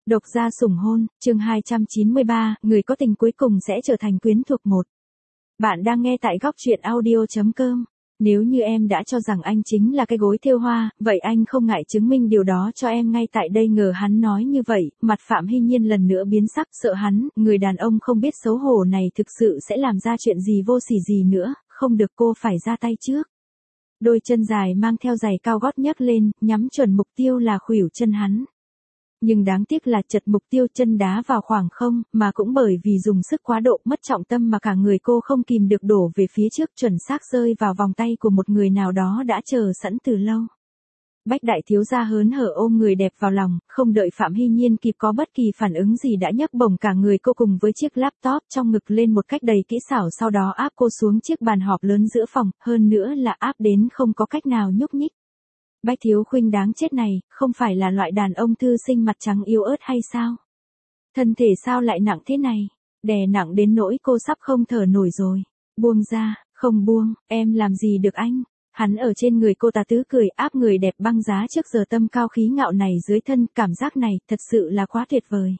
Độc gia sủng hôn, chương 293, người có tình cuối cùng sẽ trở thành quyến thuộc một. Bạn đang nghe tại góc truyện audio.com. Nếu như em đã cho rằng anh chính là cái gối thêu hoa, vậy anh không ngại chứng minh điều đó cho em ngay tại đây. Ngờ hắn nói như vậy, mặt Phạm Hy Nhiên lần nữa biến sắc, sợ hắn, người đàn ông không biết xấu hổ này thực sự sẽ làm ra chuyện gì vô sỉ gì nữa, không được, cô phải ra tay trước. Đôi chân dài mang theo giày cao gót nhấc lên, nhắm chuẩn mục tiêu là khuỷu chân hắn. Nhưng đáng tiếc là chật mục tiêu, chân đá vào khoảng không, mà cũng bởi vì dùng sức quá độ mất trọng tâm mà cả người cô không kìm được đổ về phía trước, chuẩn xác rơi vào vòng tay của một người nào đó đã chờ sẵn từ lâu. Bách đại thiếu gia hớn hở ôm người đẹp vào lòng, không đợi Phạm Hy Nhiên kịp có bất kỳ phản ứng gì đã nhấc bổng cả người cô cùng với chiếc laptop trong ngực lên một cách đầy kỹ xảo, sau đó áp cô xuống chiếc bàn họp lớn giữa phòng, hơn nữa là áp đến không có cách nào nhúc nhích. Bách Thiếu Khuynh đáng chết này, không phải là loại đàn ông thư sinh mặt trắng yếu ớt hay sao? Thân thể sao lại nặng thế này? Đè nặng đến nỗi cô sắp không thở nổi rồi. Buông ra, không buông, em làm gì được anh? Hắn ở trên người cô ta tứ cười, áp người đẹp băng giá trước giờ tâm cao khí ngạo này dưới thân, cảm giác này thật sự là quá tuyệt vời.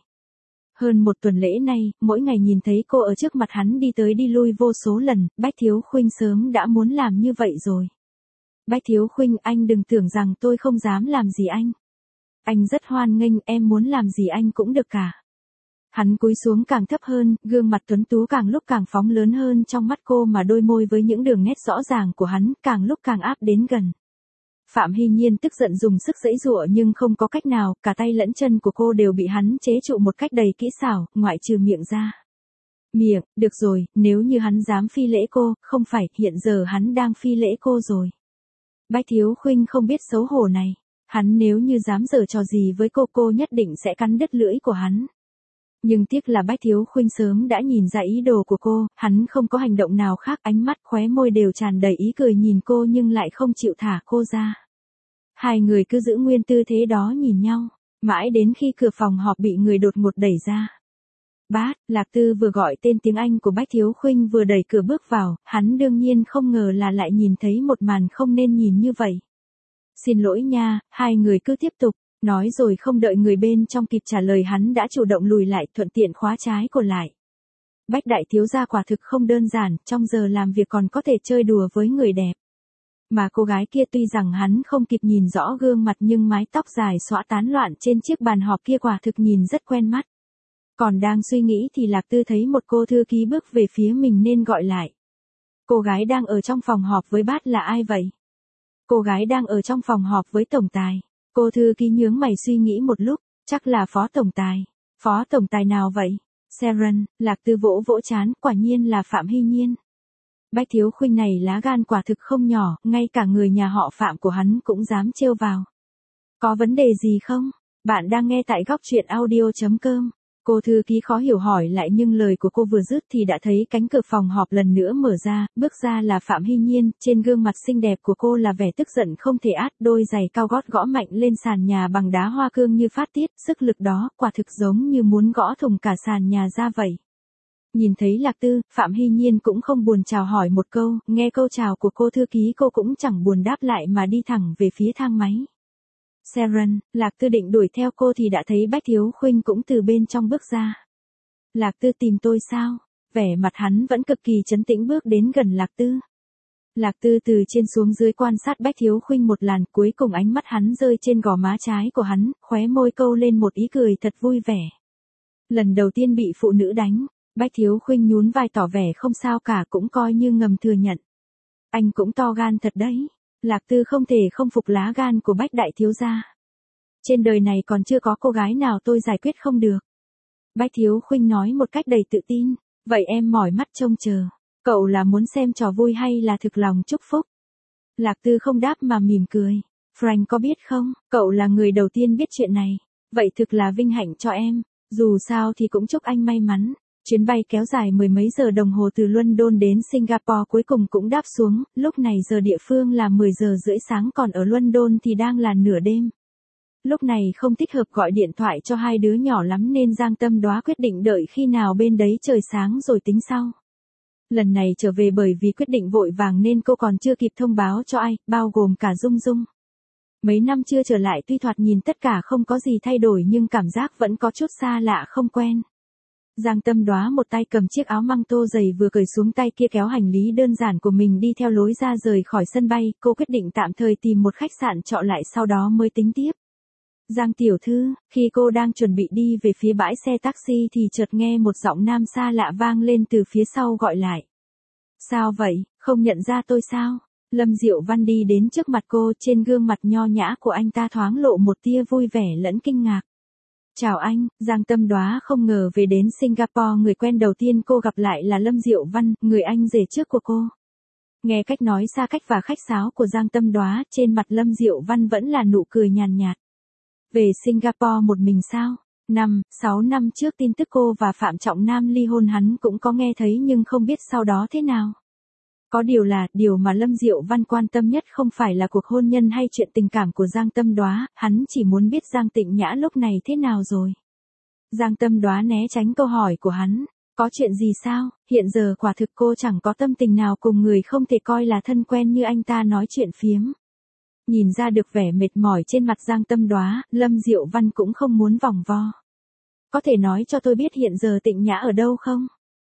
Hơn một tuần lễ nay, mỗi ngày nhìn thấy cô ở trước mặt hắn đi tới đi lui vô số lần, Bách Thiếu Khuynh sớm đã muốn làm như vậy rồi. Bách Thiếu Khuynh, anh đừng tưởng rằng tôi không dám làm gì anh. Anh rất hoan nghênh, em muốn làm gì anh cũng được cả. Hắn cúi xuống càng thấp hơn, gương mặt tuấn tú càng lúc càng phóng lớn hơn trong mắt cô, mà đôi môi với những đường nét rõ ràng của hắn càng lúc càng áp đến gần. Phạm Hy Nhiên tức giận dùng sức giãy giụa nhưng không có cách nào, cả tay lẫn chân của cô đều bị hắn chế trụ một cách đầy kỹ xảo, ngoại trừ miệng ra. Miệng, được rồi, nếu như hắn dám phi lễ cô, không phải, hiện giờ hắn đang phi lễ cô rồi. Bách Thiếu Khuynh không biết xấu hổ này, hắn nếu như dám giở trò gì với cô nhất định sẽ cắn đứt lưỡi của hắn. Nhưng tiếc là Bách Thiếu Khuynh sớm đã nhìn ra ý đồ của cô, hắn không có hành động nào khác, ánh mắt khóe môi đều tràn đầy ý cười nhìn cô nhưng lại không chịu thả cô ra. Hai người cứ giữ nguyên tư thế đó nhìn nhau, mãi đến khi cửa phòng họp bị người đột ngột đẩy ra. Bát, Lạc Tư vừa gọi tên tiếng Anh của Bách Thiếu Khuynh vừa đẩy cửa bước vào, hắn đương nhiên không ngờ là lại nhìn thấy một màn không nên nhìn như vậy. Xin lỗi nha, hai người cứ tiếp tục, nói rồi không đợi người bên trong kịp trả lời hắn đã chủ động lùi lại, thuận tiện khóa trái cổ lại. Bách đại thiếu gia quả thực không đơn giản, trong giờ làm việc còn có thể chơi đùa với người đẹp. Mà cô gái kia tuy rằng hắn không kịp nhìn rõ gương mặt nhưng mái tóc dài xõa tán loạn trên chiếc bàn họp kia quả thực nhìn rất quen mắt. Còn đang suy nghĩ thì Lạc Tư thấy một cô thư ký bước về phía mình nên gọi lại. Cô gái đang ở trong phòng họp với Bát là ai vậy? Cô gái đang ở trong phòng họp với tổng tài. Cô thư ký nhướng mày suy nghĩ một lúc, chắc là phó tổng tài. Phó tổng tài nào vậy? Sharon, Lạc Tư vỗ vỗ trán, quả nhiên là Phạm Hy Nhiên. Bách Thiếu Khuynh này lá gan quả thực không nhỏ, ngay cả người nhà họ Phạm của hắn cũng dám trêu vào. Có vấn đề gì không? Bạn đang nghe tại góc truyện audio.com. Cô thư ký khó hiểu hỏi lại nhưng lời của cô vừa dứt thì đã thấy cánh cửa phòng họp lần nữa mở ra, bước ra là Phạm Hy Nhiên, trên gương mặt xinh đẹp của cô là vẻ tức giận không thể át, đôi giày cao gót gõ mạnh lên sàn nhà bằng đá hoa cương như phát tiết, sức lực đó quả thực giống như muốn gõ thủng cả sàn nhà ra vậy. Nhìn thấy Lạc Tư, Phạm Hy Nhiên cũng không buồn chào hỏi một câu, nghe câu chào của cô thư ký cô cũng chẳng buồn đáp lại mà đi thẳng về phía thang máy. Sharon, Lạc Tư định đuổi theo cô thì đã thấy Bách Thiếu Khuynh cũng từ bên trong bước ra. Lạc Tư tìm tôi sao? Vẻ mặt hắn vẫn cực kỳ trấn tĩnh bước đến gần Lạc Tư. Lạc Tư từ trên xuống dưới quan sát Bách Thiếu Khuynh một làn, cuối cùng ánh mắt hắn rơi trên gò má trái của hắn, khóe môi câu lên một ý cười thật vui vẻ. Lần đầu tiên bị phụ nữ đánh, Bách Thiếu Khuynh nhún vai tỏ vẻ không sao cả, cũng coi như ngầm thừa nhận. Anh cũng to gan thật đấy. Lạc Tư không thể không phục lá gan của Bách đại thiếu gia. Trên đời này còn chưa có cô gái nào tôi giải quyết không được. Bách Thiếu Khuynh nói một cách đầy tự tin. Vậy em mỏi mắt trông chờ. Cậu là muốn xem trò vui hay là thực lòng chúc phúc? Lạc Tư không đáp mà mỉm cười. Frank có biết không, cậu là người đầu tiên biết chuyện này. Vậy thực là vinh hạnh cho em. Dù sao thì cũng chúc anh may mắn. Chuyến bay kéo dài mười mấy giờ đồng hồ từ London đến Singapore cuối cùng cũng đáp xuống, lúc này giờ địa phương là 10 giờ rưỡi sáng, còn ở London thì đang là nửa đêm. Lúc này không thích hợp gọi điện thoại cho hai đứa nhỏ lắm nên Giang Tâm Đoá quyết định đợi khi nào bên đấy trời sáng rồi tính sau. Lần này trở về bởi vì quyết định vội vàng nên cô còn chưa kịp thông báo cho ai, bao gồm cả Dung Dung. Mấy năm chưa trở lại tuy thoạt nhìn tất cả không có gì thay đổi nhưng cảm giác vẫn có chút xa lạ không quen. Giang Tâm Đóa một tay cầm chiếc áo măng tô dày vừa cởi xuống, tay kia kéo hành lý đơn giản của mình đi theo lối ra rời khỏi sân bay. Cô quyết định tạm thời tìm một khách sạn trọ lại sau đó mới tính tiếp. Giang tiểu thư, khi cô đang chuẩn bị đi về phía bãi xe taxi thì chợt nghe một giọng nam xa lạ vang lên từ phía sau gọi lại. Sao vậy, không nhận ra tôi sao? Lâm Diệu Văn đi đến trước mặt cô, trên gương mặt nho nhã của anh ta thoáng lộ một tia vui vẻ lẫn kinh ngạc. Chào anh, Giang Tâm Đóa không ngờ về đến Singapore người quen đầu tiên cô gặp lại là Lâm Diệu Văn, người anh rể trước của cô. Nghe cách nói xa cách và khách sáo của Giang Tâm Đóa, trên mặt Lâm Diệu Văn vẫn là nụ cười nhàn nhạt. Về Singapore một mình sao? 6 năm trước tin tức cô và Phạm Trọng Nam ly hôn hắn cũng có nghe thấy nhưng không biết sau đó thế nào. Có điều mà Lâm Diệu Văn quan tâm nhất không phải là cuộc hôn nhân hay chuyện tình cảm của Giang Tâm Đóa, hắn chỉ muốn biết Giang Tịnh Nhã lúc này thế nào rồi. Giang Tâm Đóa né tránh câu hỏi của hắn, có chuyện gì sao, hiện giờ quả thực cô chẳng có tâm tình nào cùng người không thể coi là thân quen như anh ta nói chuyện phiếm. Nhìn ra được vẻ mệt mỏi trên mặt Giang Tâm Đóa, Lâm Diệu Văn cũng không muốn vòng vo. Có thể nói cho tôi biết hiện giờ Tịnh Nhã ở đâu không?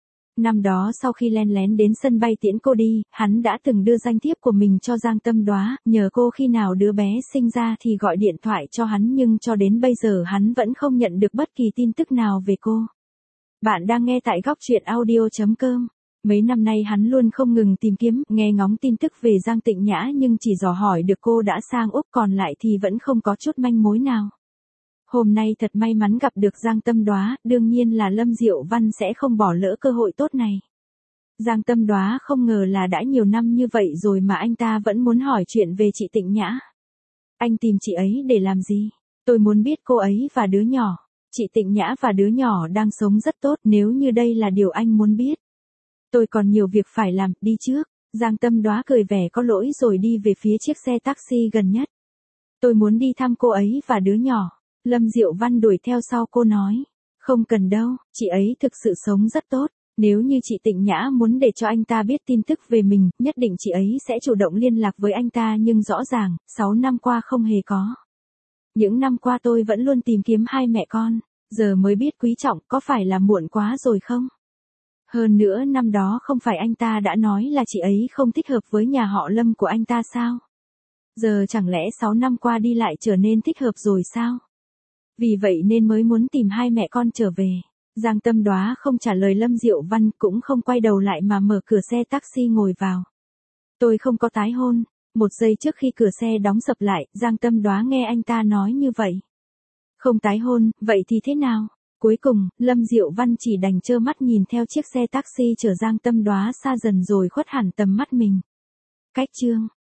Năm đó sau khi len lén đến sân bay tiễn cô đi, hắn đã từng đưa danh thiếp của mình cho Giang Tâm Đóa, nhờ cô khi nào đứa bé sinh ra thì gọi điện thoại cho hắn, nhưng cho đến bây giờ hắn vẫn không nhận được bất kỳ tin tức nào về cô. Bạn đang nghe tại góc truyện audio.com. Mấy năm nay hắn luôn không ngừng tìm kiếm, nghe ngóng tin tức về Giang Tịnh Nhã nhưng chỉ dò hỏi được cô đã sang Úc, còn lại thì vẫn không có chút manh mối nào. Hôm nay thật may mắn gặp được Giang Tâm Đóa, đương nhiên là Lâm Diệu Văn sẽ không bỏ lỡ cơ hội tốt này. Giang Tâm Đóa không ngờ là đã nhiều năm như vậy rồi mà anh ta vẫn muốn hỏi chuyện về chị Tịnh Nhã. Anh tìm chị ấy để làm gì? Tôi muốn biết cô ấy và đứa nhỏ. Chị Tịnh Nhã và đứa nhỏ đang sống rất tốt, nếu như đây là điều anh muốn biết. Tôi còn nhiều việc phải làm, đi trước. Giang Tâm Đóa cười vẻ có lỗi rồi đi về phía chiếc xe taxi gần nhất. Tôi muốn đi thăm cô ấy và đứa nhỏ. Lâm Diệu Văn đuổi theo sau cô nói. Không cần đâu, chị ấy thực sự sống rất tốt. Nếu như chị Tịnh Nhã muốn để cho anh ta biết tin tức về mình, nhất định chị ấy sẽ chủ động liên lạc với anh ta, nhưng rõ ràng, 6 năm qua không hề có. Những năm qua tôi vẫn luôn tìm kiếm hai mẹ con, giờ mới biết quý trọng, có phải là muộn quá rồi không? Hơn nữa năm đó không phải anh ta đã nói là chị ấy không thích hợp với nhà họ Lâm của anh ta sao? Giờ chẳng lẽ 6 năm qua đi lại trở nên thích hợp rồi sao? Vì vậy nên mới muốn tìm hai mẹ con trở về. Giang Tâm Đóa không trả lời Lâm Diệu Văn, cũng không quay đầu lại mà mở cửa xe taxi ngồi vào. Tôi không có tái hôn. Một giây trước khi cửa xe đóng sập lại, Giang Tâm Đóa nghe anh ta nói như vậy. Không tái hôn, vậy thì thế nào? Cuối cùng, Lâm Diệu Văn chỉ đành trơ mắt nhìn theo chiếc xe taxi chở Giang Tâm Đóa xa dần rồi khuất hẳn tầm mắt mình. Cách chương